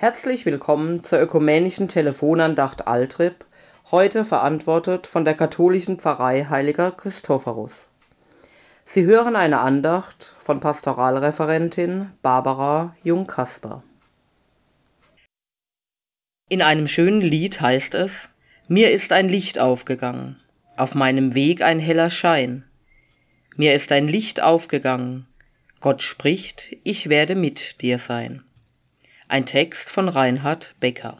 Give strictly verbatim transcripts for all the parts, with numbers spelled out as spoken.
Herzlich willkommen zur ökumenischen Telefonandacht Altrip, heute verantwortet von der katholischen Pfarrei Heiliger Christophorus. Sie hören eine Andacht von Pastoralreferentin Barbara Jung-Kasper. In einem schönen Lied heißt es: Mir ist ein Licht aufgegangen, auf meinem Weg ein heller Schein. Mir ist ein Licht aufgegangen, Gott spricht, ich werde mit dir sein. Ein Text von Reinhard Becker.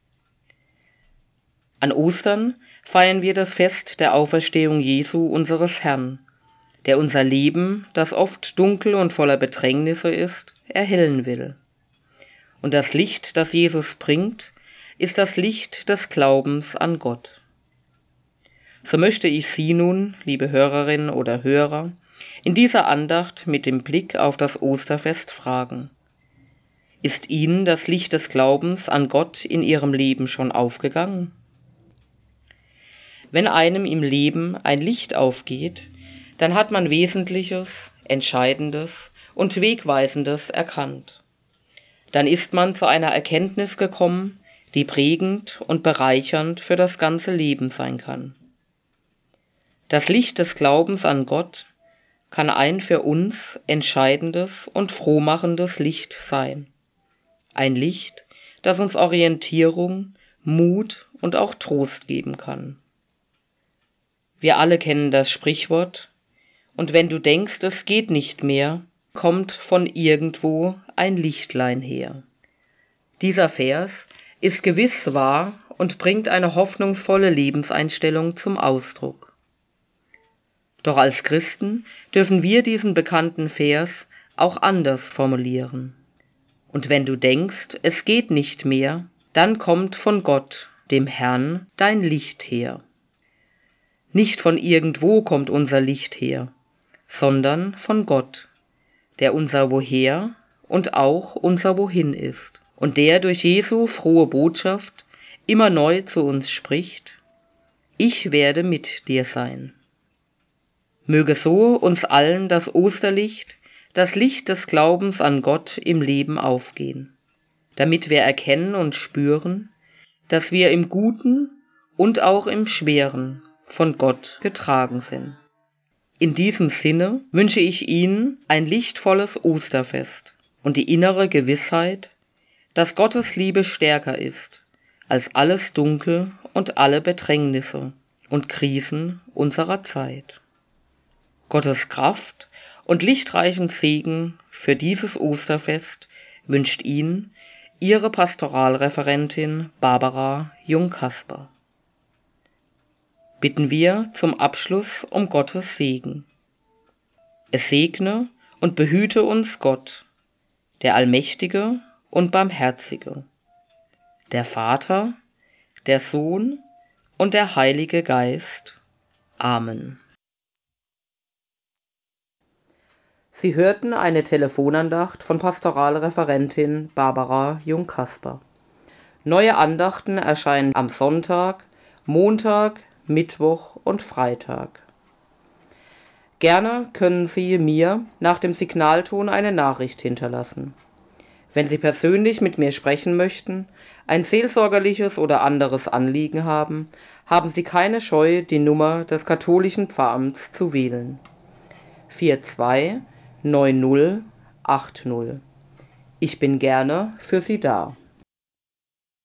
An Ostern feiern wir das Fest der Auferstehung Jesu unseres Herrn, der unser Leben, das oft dunkel und voller Bedrängnisse ist, erhellen will. Und das Licht, das Jesus bringt, ist das Licht des Glaubens an Gott. So möchte ich Sie nun, liebe Hörerinnen oder Hörer, in dieser Andacht mit dem Blick auf das Osterfest fragen: Ist Ihnen das Licht des Glaubens an Gott in Ihrem Leben schon aufgegangen? Wenn einem im Leben ein Licht aufgeht, dann hat man Wesentliches, Entscheidendes und Wegweisendes erkannt. Dann ist man zu einer Erkenntnis gekommen, die prägend und bereichernd für das ganze Leben sein kann. Das Licht des Glaubens an Gott kann ein für uns entscheidendes und frohmachendes Licht sein. Ein Licht, das uns Orientierung, Mut und auch Trost geben kann. Wir alle kennen das Sprichwort: Und wenn du denkst, es geht nicht mehr, kommt von irgendwo ein Lichtlein her. Dieser Vers ist gewiss wahr und bringt eine hoffnungsvolle Lebenseinstellung zum Ausdruck. Doch als Christen dürfen wir diesen bekannten Vers auch anders formulieren. Und wenn du denkst, es geht nicht mehr, dann kommt von Gott, dem Herrn, dein Licht her. Nicht von irgendwo kommt unser Licht her, sondern von Gott, der unser Woher und auch unser Wohin ist und der durch Jesu frohe Botschaft immer neu zu uns spricht: Ich werde mit dir sein. Möge so uns allen das Osterlicht, das Licht des Glaubens an Gott im Leben aufgehen, damit wir erkennen und spüren, dass wir im Guten und auch im Schweren von Gott getragen sind. In diesem Sinne wünsche ich Ihnen ein lichtvolles Osterfest und die innere Gewissheit, dass Gottes Liebe stärker ist als alles Dunkel und alle Bedrängnisse und Krisen unserer Zeit. Gottes Kraft und lichtreichen Segen für dieses Osterfest wünscht Ihnen Ihre Pastoralreferentin Barbara Jung-Kasper. Bitten wir zum Abschluss um Gottes Segen. Es segne und behüte uns Gott, der Allmächtige und Barmherzige, der Vater, der Sohn und der Heilige Geist. Amen. Sie hörten eine Telefonandacht von Pastoralreferentin Barbara Jung-Kasper. Neue Andachten erscheinen am Sonntag, Montag, Mittwoch und Freitag. Gerne können Sie mir nach dem Signalton eine Nachricht hinterlassen. Wenn Sie persönlich mit mir sprechen möchten, ein seelsorgerliches oder anderes Anliegen haben, haben Sie keine Scheu, die Nummer des katholischen Pfarramts zu wählen. vier zwei neun null acht null. Ich bin gerne für Sie da.